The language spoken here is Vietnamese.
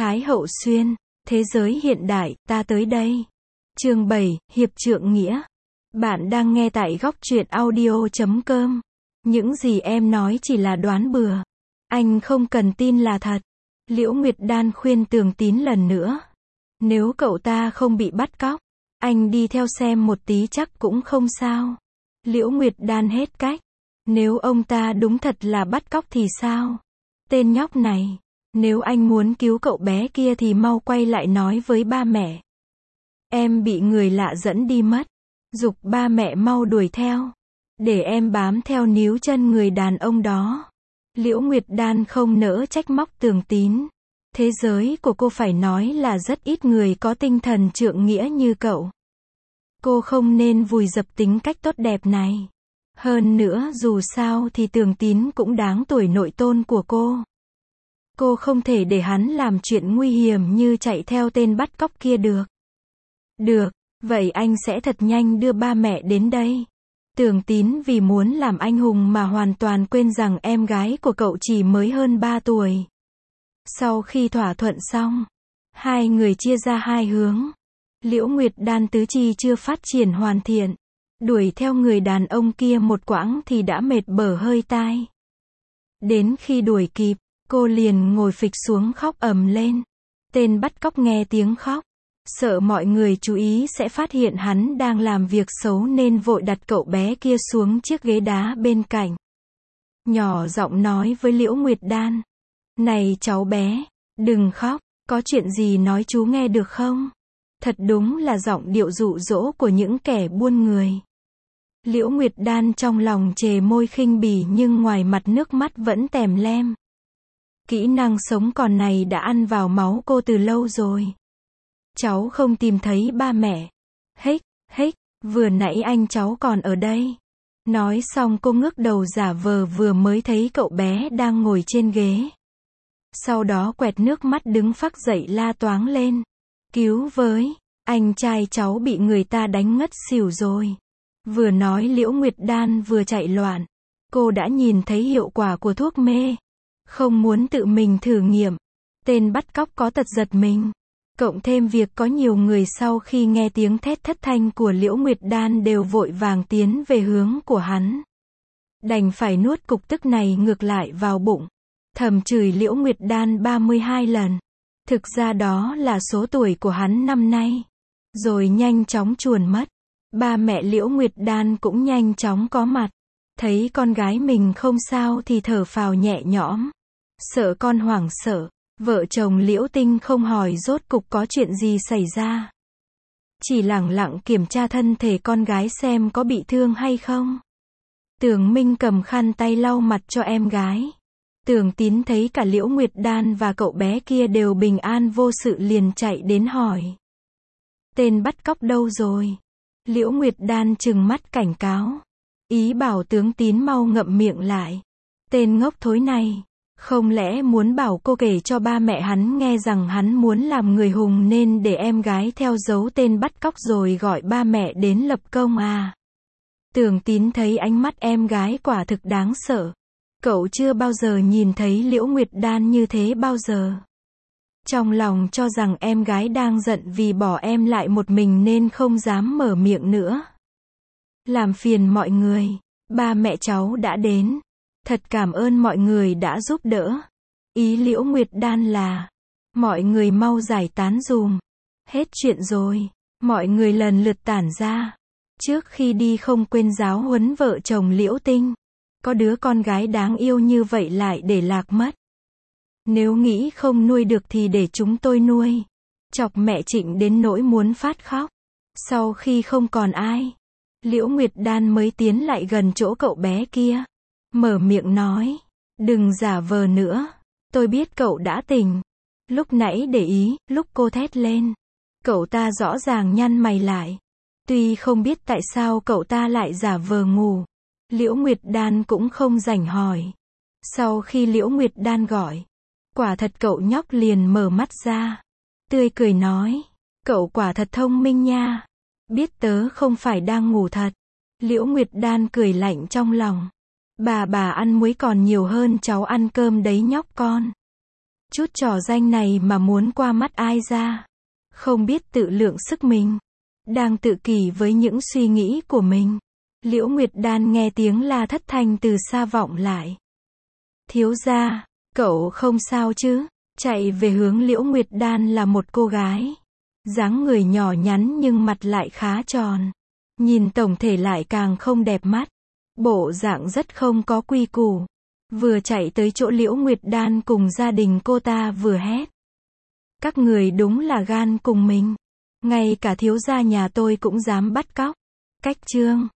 Thái Hậu Xuyên, thế giới hiện đại, ta tới đây. Chương 7, Hiệp trượng nghĩa. Bạn đang nghe tại góc truyện audio.com. Những gì em nói chỉ là đoán bừa. Anh không cần tin là thật. Liễu Nguyệt Đan khuyên Tường Tín lần nữa. Nếu cậu ta không bị bắt cóc, anh đi theo xem một tí chắc cũng không sao. Liễu Nguyệt Đan hết cách. Nếu ông ta đúng thật là bắt cóc thì sao? Tên nhóc này, nếu anh muốn cứu cậu bé kia thì mau quay lại nói với ba mẹ. Em bị người lạ dẫn đi mất. Giục ba mẹ mau đuổi theo. Để em bám theo níu chân người đàn ông đó. Liễu Nguyệt Đan không nỡ trách móc Tường Tín. Thế giới của cô phải nói là rất ít người có tinh thần trượng nghĩa như cậu. Cô không nên vùi dập tính cách tốt đẹp này. Hơn nữa dù sao thì Tường Tín cũng đáng tuổi nội tôn của cô. Cô không thể để hắn làm chuyện nguy hiểm như chạy theo tên bắt cóc kia được. Được, vậy anh sẽ thật nhanh đưa ba mẹ đến đây. Tường Tín vì muốn làm anh hùng mà hoàn toàn quên rằng em gái của cậu chỉ mới hơn 3 tuổi. Sau khi thỏa thuận xong, hai người chia ra hai hướng. Liễu Nguyệt Đan tứ chi chưa phát triển hoàn thiện. Đuổi theo người đàn ông kia một quãng thì đã mệt bở hơi tai. Đến khi đuổi kịp, cô liền ngồi phịch xuống khóc ầm lên. Tên bắt cóc nghe tiếng khóc, sợ mọi người chú ý sẽ phát hiện hắn đang làm việc xấu nên vội đặt cậu bé kia xuống chiếc ghế đá bên cạnh. Nhỏ giọng nói với Liễu Nguyệt Đan. Này cháu bé, đừng khóc, có chuyện gì nói chú nghe được không? Thật đúng là giọng điệu dụ dỗ của những kẻ buôn người. Liễu Nguyệt Đan trong lòng chề môi khinh bỉ nhưng ngoài mặt nước mắt vẫn tèm lem. Kỹ năng sống còn này đã ăn vào máu cô từ lâu rồi. Cháu không tìm thấy ba mẹ. Hích, vừa nãy anh cháu còn ở đây. Nói xong cô ngước đầu giả vờ vừa mới thấy cậu bé đang ngồi trên ghế. Sau đó quẹt nước mắt đứng phác dậy la toáng lên. Cứu với, anh trai cháu bị người ta đánh ngất xỉu rồi. Vừa nói Liễu Nguyệt Đan vừa chạy loạn. Cô đã nhìn thấy hiệu quả của thuốc mê. Không muốn tự mình thử nghiệm. Tên bắt cóc có tật giật mình. Cộng thêm việc có nhiều người sau khi nghe tiếng thét thất thanh của Liễu Nguyệt Đan đều vội vàng tiến về hướng của hắn. Đành phải nuốt cục tức này ngược lại vào bụng. Thầm chửi Liễu Nguyệt Đan 32 lần. Thực ra đó là số tuổi của hắn năm nay. Rồi nhanh chóng chuồn mất. Ba mẹ Liễu Nguyệt Đan cũng nhanh chóng có mặt. Thấy con gái mình không sao thì thở phào nhẹ nhõm. Sợ con hoảng sợ. Vợ chồng Liễu Tinh không hỏi rốt cục có chuyện gì xảy ra. Chỉ lẳng lặng kiểm tra thân thể con gái xem có bị thương hay không. Tường Minh cầm khăn tay lau mặt cho em gái. Tường Tín thấy cả Liễu Nguyệt Đan và cậu bé kia đều bình an vô sự liền chạy đến hỏi. Tên bắt cóc đâu rồi? Liễu Nguyệt Đan trừng mắt cảnh cáo. Ý bảo Tướng Tín mau ngậm miệng lại. Tên ngốc thối này. Không lẽ muốn bảo cô kể cho ba mẹ hắn nghe rằng hắn muốn làm người hùng nên để em gái theo dấu tên bắt cóc rồi gọi ba mẹ đến lập công à? Tường Tín thấy ánh mắt em gái quả thực đáng sợ. Cậu chưa bao giờ nhìn thấy Liễu Nguyệt Đan như thế bao giờ. Trong lòng cho rằng em gái đang giận vì bỏ em lại một mình nên không dám mở miệng nữa. Làm phiền mọi người, ba mẹ cháu đã đến. Thật cảm ơn mọi người đã giúp đỡ. Ý Liễu Nguyệt Đan là, mọi người mau giải tán dùm. Hết chuyện rồi, mọi người lần lượt tản ra. Trước khi đi không quên giáo huấn vợ chồng Liễu Tinh. Có đứa con gái đáng yêu như vậy lại để lạc mất. Nếu nghĩ không nuôi được thì để chúng tôi nuôi. Chọc mẹ Trịnh đến nỗi muốn phát khóc. Sau khi không còn ai, Liễu Nguyệt Đan mới tiến lại gần chỗ cậu bé kia. Mở miệng nói, đừng giả vờ nữa, tôi biết cậu đã tỉnh. Lúc nãy để ý, lúc cô thét lên, cậu ta rõ ràng nhăn mày lại. Tuy không biết tại sao cậu ta lại giả vờ ngủ, Liễu Nguyệt Đan cũng không rảnh hỏi. Sau khi Liễu Nguyệt Đan gọi, quả thật cậu nhóc liền mở mắt ra, tươi cười nói, cậu quả thật thông minh nha, biết tớ không phải đang ngủ thật. Liễu Nguyệt Đan cười lạnh trong lòng. Bà ăn muối còn nhiều hơn cháu ăn cơm đấy nhóc con. chút trò danh này mà muốn qua mắt ai ra. Không biết tự lượng sức mình. Đang tự kỷ với những suy nghĩ của mình. Liễu Nguyệt Đan nghe tiếng la thất thanh từ xa vọng lại. Thiếu gia, cậu không sao chứ? Chạy về hướng Liễu Nguyệt Đan là một cô gái. Dáng người nhỏ nhắn nhưng mặt lại khá tròn. Nhìn tổng thể lại càng không đẹp mắt. Bộ dạng rất không có quy củ. Vừa chạy tới chỗ Liễu Nguyệt Đan cùng gia đình cô ta vừa hét. Các người đúng là gan cùng mình. Ngay cả thiếu gia nhà tôi cũng dám bắt cóc. Cách chương